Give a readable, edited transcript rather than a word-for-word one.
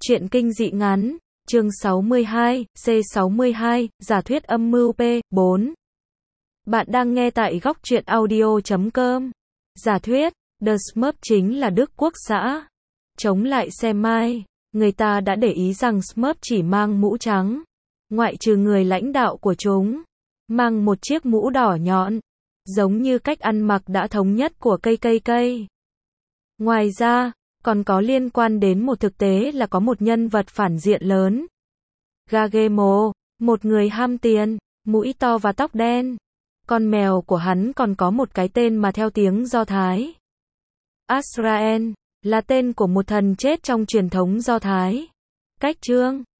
Truyện kinh dị ngắn, chương 62, C62, giả thuyết âm mưu P4. Bạn đang nghe tại góc truyện audio.com. Giả thuyết, The Smurf chính là Đức Quốc xã. Chống lại xe Mai, người ta đã để ý rằng Smurf chỉ mang mũ trắng, ngoại trừ người lãnh đạo của chúng, mang một chiếc mũ đỏ nhọn, giống như cách ăn mặc đã thống nhất của cây. Ngoài ra, còn có liên quan đến một thực tế là có một nhân vật phản diện lớn. Gagemo, một người ham tiền, mũi to và tóc đen. Con mèo của hắn còn có một cái tên mà theo tiếng Do Thái. Azrael, là tên của một thần chết trong truyền thống Do Thái. Cách chương